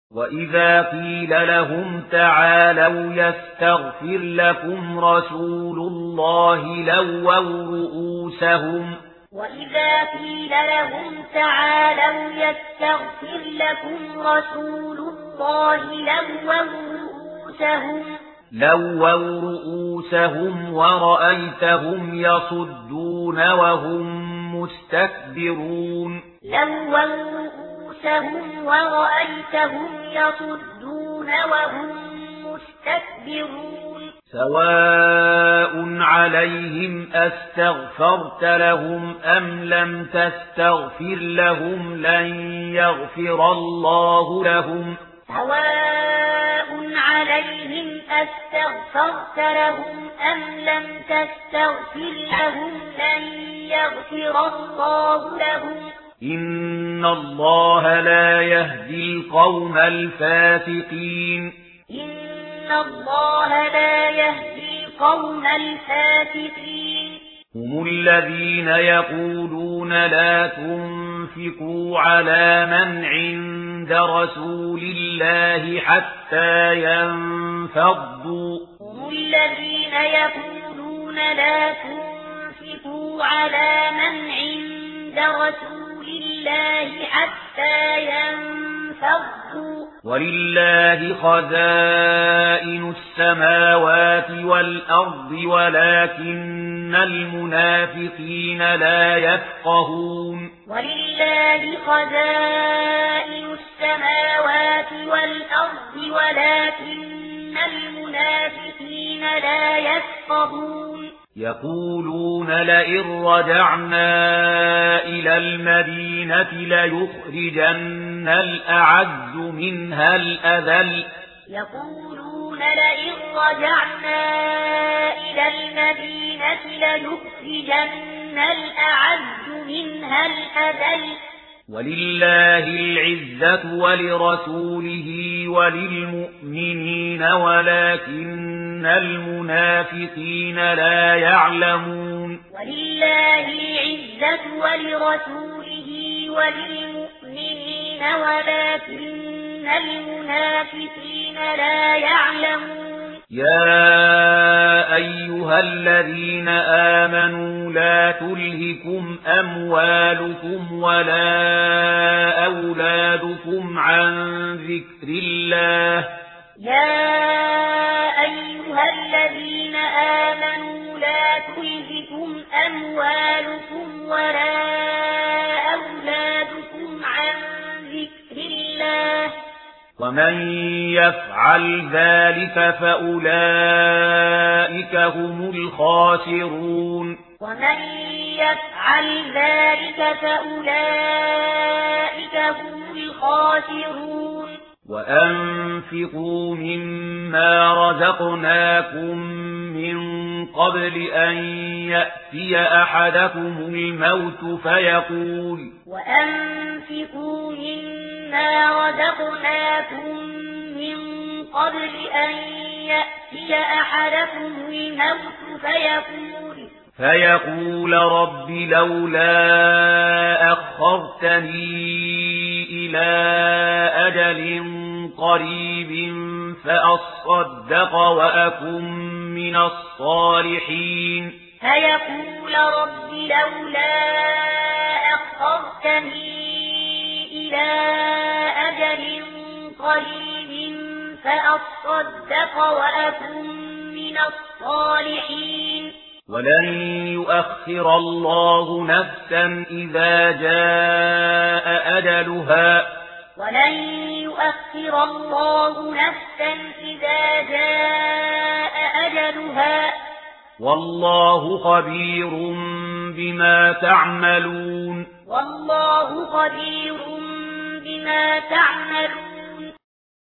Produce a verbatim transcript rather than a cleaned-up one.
وإذا قيل لهم تعالوا يستغفر لكم رسول الله لووا رؤوسهم وإذا قيل لهم تعالوا يستغفر لكم رسول الله لووا رؤوسهم لووا رؤوسهم ورأيتهم يصدون وهم مستكبرون لووا رؤوسهم ورأيتهم يصدون وهم مستكبرون سواء عليهم أستغفرت لهم أم لم تستغفر لهم لن يغفر الله لهم سواء عليهم أستغفرت لهم أم لم تستغفر لهم لن يغفر الله لهم إن الله لا يهدي القوم الفاسقين إن الله لا يهدي القوم الفاسقين هم الذين يقولون لا تنفقوا على من عند رسول الله حتى ينفضوا هم الذين يقولون لا تنفقوا على من عند رسول الله حتى ينفضوا ولله خزائن السماوات والأرض ولكن المنافقين لا يفقهون ولله خزائن السماوات والأرض ولكن المنافقين لا يفقهون يقولون لئن رجعنا إلى المدينة ليخرجن الأعز منها الأذل يقولون لئن رجعنا إلى المدينة ليخرجن الأعز منها الأذل ولله العزة ولرسوله وللمؤمنين ولكن المنافقين لا يعلمون ولله العزة ولرسوله وللمؤمنين ولكن المنافقين لا يعلمون يا أيها الذين آمنوا لا تلهكم أموالكم ولا أولادكم عن ذكر الله يا أيها الذين آمنوا لا تلهكم أموالكم ولا أولادكم عن ذكر الله ومن يفعل ذلك فأولئك هم الخاسرون ومن يفعل ذلك فأولئك هم الخاسرون وأنفقوا مما رزقناكم من قبل أن يأتي أحدكم الموت فيقول وأنفقوا مما رزقناكم من قبل أن يأتي أحدكم الموت فيقول فيقول رب لولا أخرتني إلى أجل قريب فأصدق وأكن من الصالحين فيقول رب لولا أخرتني إلى أجل قريب فأصدق وأكن من الصالحين ولن يؤخر الله نفسا إذا جاء أجلها ولن يؤخر الله نفسا إذا جاء أجلها والله خبير بما تعملون والله خبير بما تعملون